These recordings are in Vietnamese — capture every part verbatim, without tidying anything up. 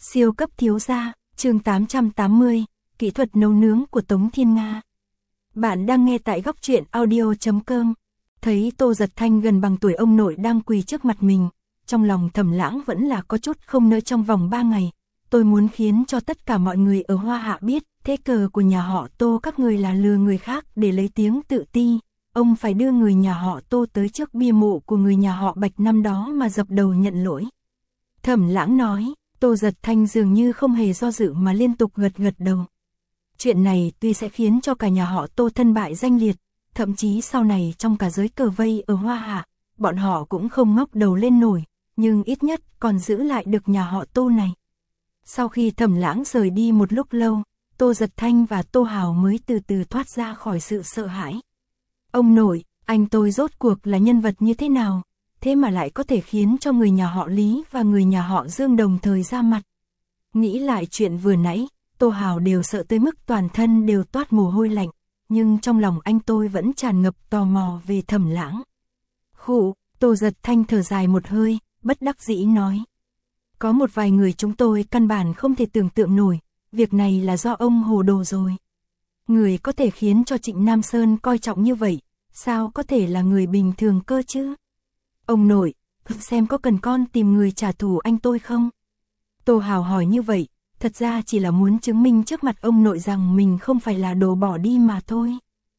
Siêu cấp thiếu gia, chương tám trăm tám mươi, kỹ thuật nấu nướng của Tống Thiên Nga. Bạn đang nghe tại góc truyện audio chấm com. Thấy Tô Giật Thanh gần bằng tuổi ông nội đang quỳ trước mặt mình, trong lòng Thẩm Lãng vẫn là có chút không nỡ. Trong vòng ba ngày, tôi muốn khiến cho tất cả mọi người ở Hoa Hạ biết, thế cờ của nhà họ Tô các người là lừa người khác để lấy tiếng tự ti. Ông phải đưa người nhà họ Tô tới trước bia mộ của người nhà họ Bạch năm đó mà dập đầu nhận lỗi. Thẩm Lãng nói. Tô Giật Thanh dường như không hề do dự mà liên tục gật gật đầu. Chuyện này tuy sẽ khiến cho cả nhà họ Tô thân bại danh liệt, thậm chí sau này trong cả giới cờ vây ở Hoa Hạ, bọn họ cũng không ngóc đầu lên nổi, nhưng ít nhất còn giữ lại được nhà họ Tô này. Sau khi Thẩm Lãng rời đi một lúc lâu, Tô Giật Thanh và Tô Hào mới từ từ thoát ra khỏi sự sợ hãi. Ông nội, anh tôi rốt cuộc là nhân vật như thế nào? Thế mà lại có thể khiến cho người nhà họ Lý và người nhà họ Dương đồng thời ra mặt. Nghĩ lại chuyện vừa nãy, Tô Hào đều sợ tới mức toàn thân đều toát mồ hôi lạnh, nhưng trong lòng anh tôi vẫn tràn ngập tò mò về Thẩm Lãng. Khụ, Tô Giật Thanh thở dài một hơi, bất đắc dĩ nói. Có một vài người chúng tôi căn bản không thể tưởng tượng nổi, việc này là do ông hồ đồ rồi. Người có thể khiến cho Trịnh Nam Sơn coi trọng như vậy, sao có thể là người bình thường cơ chứ? Ông nội, xem có cần con tìm người trả thù anh tôi không? Tô Hào hỏi như vậy, thật ra chỉ là muốn chứng minh trước mặt ông nội rằng mình không phải là đồ bỏ đi mà thôi.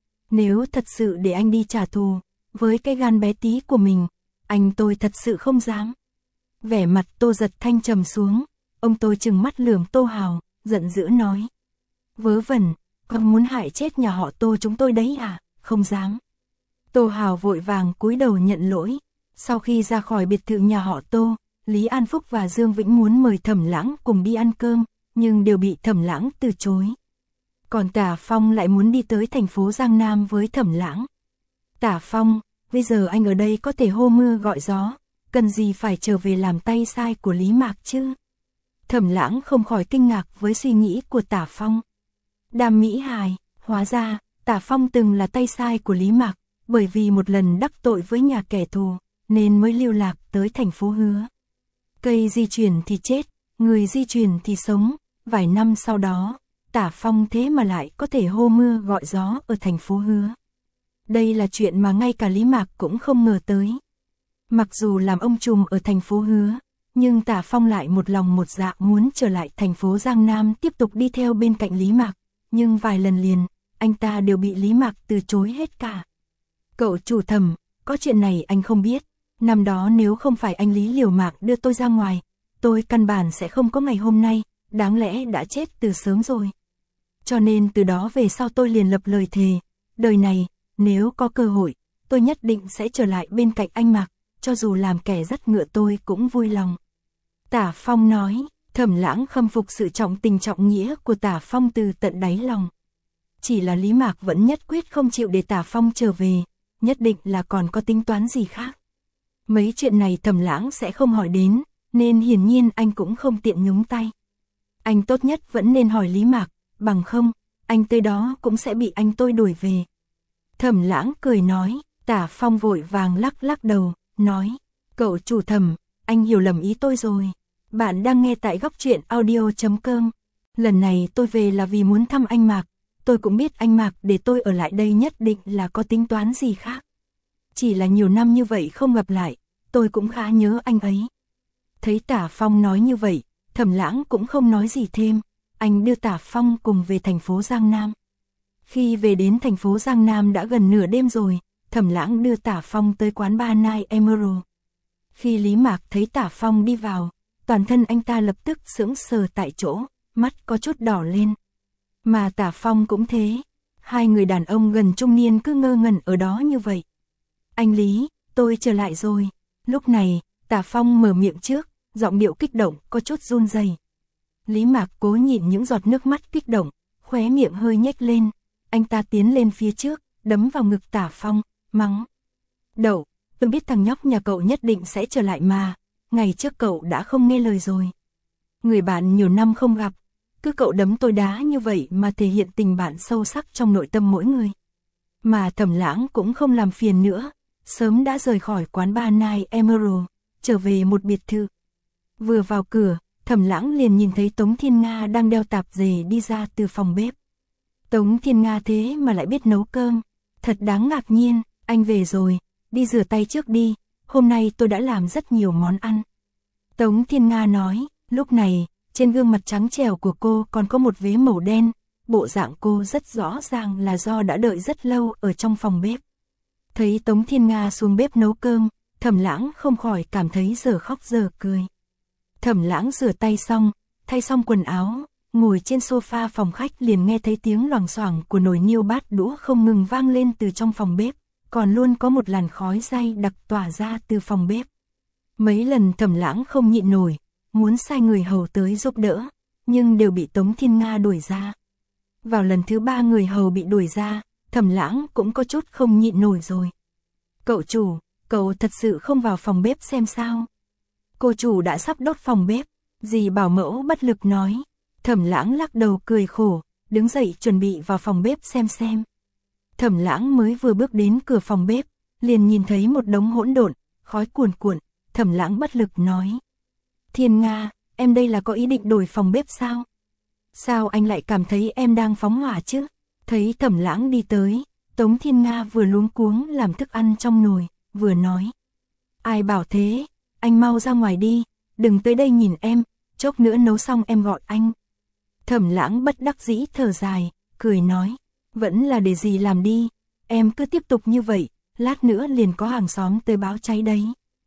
Nếu thật sự để anh đi trả thù, với cái gan bé tí của mình, anh tôi thật sự không dám. Vẻ mặt Tô Giật Thanh trầm xuống, ông tôi trừng mắt lườm Tô Hào, giận dữ nói. Vớ vẩn, con muốn hại chết nhà họ Tô chúng tôi đấy à? Không dám. Tô Hào vội vàng cúi đầu nhận lỗi. Sau khi ra khỏi biệt thự nhà họ Tô, Lý An Phúc và Dương Vĩnh muốn mời Thẩm Lãng cùng đi ăn cơm, nhưng đều bị Thẩm Lãng từ chối. Còn Tả Phong lại muốn đi tới thành phố Giang Nam với Thẩm Lãng. Tả Phong, bây giờ anh ở đây có thể hô mưa gọi gió, cần gì phải trở về làm tay sai của Lý Mạc chứ? Thẩm Lãng không khỏi kinh ngạc với suy nghĩ của Tả Phong. Đàm Mỹ Hài, hóa ra, Tả Phong từng là tay sai của Lý Mạc, bởi vì một lần đắc tội với nhà kẻ thù, nên mới lưu lạc tới thành phố Hứa. Cây di chuyển thì chết, người di chuyển thì sống, vài năm sau đó, Tả Phong thế mà lại có thể hô mưa gọi gió ở thành phố Hứa. Đây là chuyện mà ngay cả Lý Mạc cũng không ngờ tới. Mặc dù làm ông trùm ở thành phố Hứa, nhưng Tả Phong lại một lòng một dạ muốn trở lại thành phố Giang Nam tiếp tục đi theo bên cạnh Lý Mạc, nhưng vài lần liền, anh ta đều bị Lý Mạc từ chối hết cả. Cậu chủ Thẩm, có chuyện này anh không biết. Năm đó nếu không phải anh Lý liều mạng đưa tôi ra ngoài, tôi căn bản sẽ không có ngày hôm nay, đáng lẽ đã chết từ sớm rồi. Cho nên từ đó về sau tôi liền lập lời thề, đời này, nếu có cơ hội, tôi nhất định sẽ trở lại bên cạnh anh Mạc, cho dù làm kẻ dắt ngựa tôi cũng vui lòng. Tả Phong nói, Thẩm Lãng khâm phục sự trọng tình trọng nghĩa của Tả Phong từ tận đáy lòng. Chỉ là Lý Mạc vẫn nhất quyết không chịu để Tả Phong trở về, nhất định là còn có tính toán gì khác. Mấy chuyện này Thẩm Lãng sẽ không hỏi đến, nên hiển nhiên anh cũng không tiện nhúng tay. Anh tốt nhất vẫn nên hỏi Lý Mạc, bằng không, anh tới đó cũng sẽ bị anh tôi đuổi về. Thẩm Lãng cười nói, Tả Phong vội vàng lắc lắc đầu, nói, cậu chủ Thẩm, anh hiểu lầm ý tôi rồi. Bạn đang nghe tại góc truyện audio chấm com. Lần này tôi về là vì muốn thăm anh Mạc, tôi cũng biết anh Mạc để tôi ở lại đây nhất định là có tính toán gì khác. Chỉ là nhiều năm như vậy không gặp lại, tôi cũng khá nhớ anh ấy. Thấy Tả Phong nói như vậy, Thẩm Lãng cũng không nói gì thêm, anh đưa Tả Phong cùng về thành phố Giang Nam. Khi về đến thành phố Giang Nam đã gần nửa đêm rồi, Thẩm Lãng đưa Tả Phong tới quán bar Night Emerald. Khi Lý Mạc thấy Tả Phong đi vào, toàn thân anh ta lập tức sững sờ tại chỗ, mắt có chút đỏ lên. Mà Tả Phong cũng thế, hai người đàn ông gần trung niên cứ ngơ ngẩn ở đó như vậy. Anh Lý, tôi trở lại rồi. Lúc này, Tả Phong mở miệng trước, giọng điệu kích động, có chút run rẩy. Lý Mạc cố nhịn những giọt nước mắt kích động, khóe miệng hơi nhếch lên. Anh ta tiến lên phía trước, đấm vào ngực Tả Phong, mắng. Đậu, tôi biết thằng nhóc nhà cậu nhất định sẽ trở lại mà, ngày trước cậu đã không nghe lời rồi. Người bạn nhiều năm không gặp, cứ cậu đấm tôi đá như vậy mà thể hiện tình bạn sâu sắc trong nội tâm mỗi người. Mà Thẩm Lãng cũng không làm phiền nữa, sớm đã rời khỏi quán bar Night Emerald, trở về một biệt thự. Vừa vào cửa, Thẩm Lãng liền nhìn thấy Tống Thiên Nga đang đeo tạp dề đi ra từ phòng bếp. Tống Thiên Nga thế mà lại biết nấu cơm, thật đáng ngạc nhiên. Anh về rồi, đi rửa tay trước đi, hôm nay tôi đã làm rất nhiều món ăn. Tống Thiên Nga nói, lúc này, trên gương mặt trắng trẻo của cô còn có một vế màu đen, bộ dạng cô rất rõ ràng là do đã đợi rất lâu ở trong phòng bếp. Thấy Tống Thiên Nga xuống bếp nấu cơm, Thẩm Lãng không khỏi cảm thấy giờ khóc giờ cười. Thẩm Lãng rửa tay xong, thay xong quần áo, ngồi trên sofa phòng khách liền nghe thấy tiếng loảng xoảng của nồi niêu bát đũa không ngừng vang lên từ trong phòng bếp, còn luôn có một làn khói dày đặc tỏa ra từ phòng bếp. Mấy lần Thẩm Lãng không nhịn nổi, muốn sai người hầu tới giúp đỡ, nhưng đều bị Tống Thiên Nga đuổi ra. Vào lần thứ ba người hầu bị đuổi ra, Thẩm Lãng cũng có chút không nhịn nổi rồi. Cậu chủ, cậu thật sự không vào phòng bếp xem sao? Cô chủ đã sắp đốt phòng bếp, dì bảo mẫu bất lực nói. Thẩm Lãng lắc đầu cười khổ, đứng dậy chuẩn bị vào phòng bếp xem xem. Thẩm Lãng mới vừa bước đến cửa phòng bếp, liền nhìn thấy một đống hỗn độn, khói cuồn cuộn. Thẩm Lãng bất lực nói. Thiên Nga, em đây là có ý định đổi phòng bếp sao? Sao anh lại cảm thấy em đang phóng hỏa chứ? Thấy Thẩm Lãng đi tới, Tống Thiên Nga vừa luống cuống làm thức ăn trong nồi, vừa nói. Ai bảo thế, anh mau ra ngoài đi, đừng tới đây nhìn em, chốc nữa nấu xong em gọi anh. Thẩm Lãng bất đắc dĩ thở dài, cười nói. Vẫn là để dì làm đi, em cứ tiếp tục như vậy, lát nữa liền có hàng xóm tới báo cháy đấy.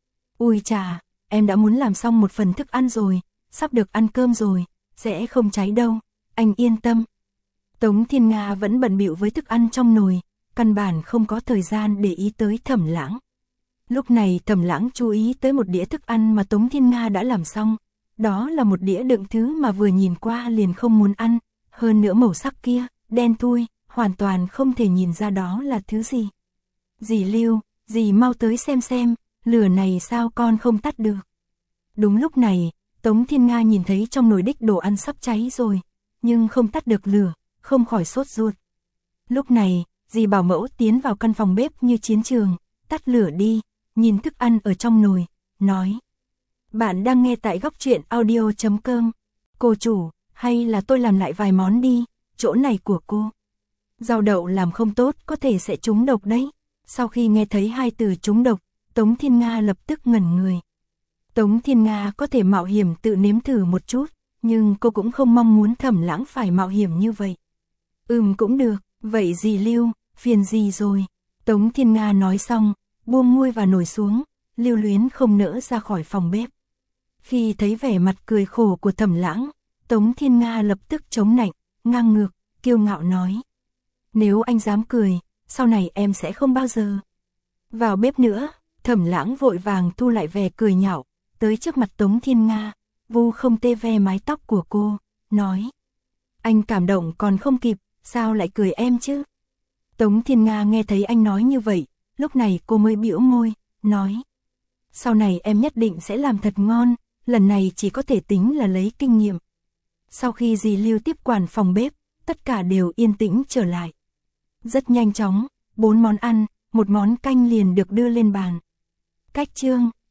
Ui chà, em đã muốn làm xong một phần thức ăn rồi, sắp được ăn cơm rồi, sẽ không cháy đâu, anh yên tâm. Tống Thiên Nga vẫn bận bịu với thức ăn trong nồi, căn bản không có thời gian để ý tới Thẩm Lãng. Lúc này Thẩm Lãng chú ý tới một đĩa thức ăn mà Tống Thiên Nga đã làm xong, đó là một đĩa đựng thứ mà vừa nhìn qua liền không muốn ăn, hơn nữa màu sắc kia, đen thui, hoàn toàn không thể nhìn ra đó là thứ gì. Dì Lưu, dì mau tới xem xem, lửa này sao con không tắt được. Đúng lúc này, Tống Thiên Nga nhìn thấy trong nồi đích đồ ăn sắp cháy rồi, nhưng không tắt được lửa, không khỏi sốt ruột. Lúc này, dì bảo mẫu tiến vào căn phòng bếp như chiến trường, tắt lửa đi, nhìn thức ăn ở trong nồi, nói. Bạn đang nghe tại góc truyện audio chấm com. Cô chủ, hay là tôi làm lại vài món đi, chỗ này của cô. Rau đậu làm không tốt có thể sẽ trúng độc đấy. Sau khi nghe thấy hai từ trúng độc, Tống Thiên Nga lập tức ngẩn người. Tống Thiên Nga có thể mạo hiểm tự nếm thử một chút, nhưng cô cũng không mong muốn Thẩm Lãng phải mạo hiểm như vậy. Ừm cũng được, vậy dì Lưu, phiền gì rồi. Tống Thiên Nga nói xong, buông muôi và nổi xuống, lưu luyến không nỡ ra khỏi phòng bếp. Khi thấy vẻ mặt cười khổ của Thẩm Lãng, Tống Thiên Nga lập tức chống nạnh, ngang ngược, kiêu ngạo nói. Nếu anh dám cười, sau này em sẽ không bao giờ vào bếp nữa. Thẩm Lãng vội vàng thu lại vẻ cười nhạo, tới trước mặt Tống Thiên Nga, vu không tê ve mái tóc của cô, nói. Anh cảm động còn không kịp, sao lại cười em chứ? Tống Thiên Nga nghe thấy anh nói như vậy, lúc này cô mới bĩu môi, nói. Sau này em nhất định sẽ làm thật ngon, lần này chỉ có thể tính là lấy kinh nghiệm. Sau khi dì Lưu tiếp quản phòng bếp, tất cả đều yên tĩnh trở lại. Rất nhanh chóng, bốn món ăn, một món canh liền được đưa lên bàn. Cách chương,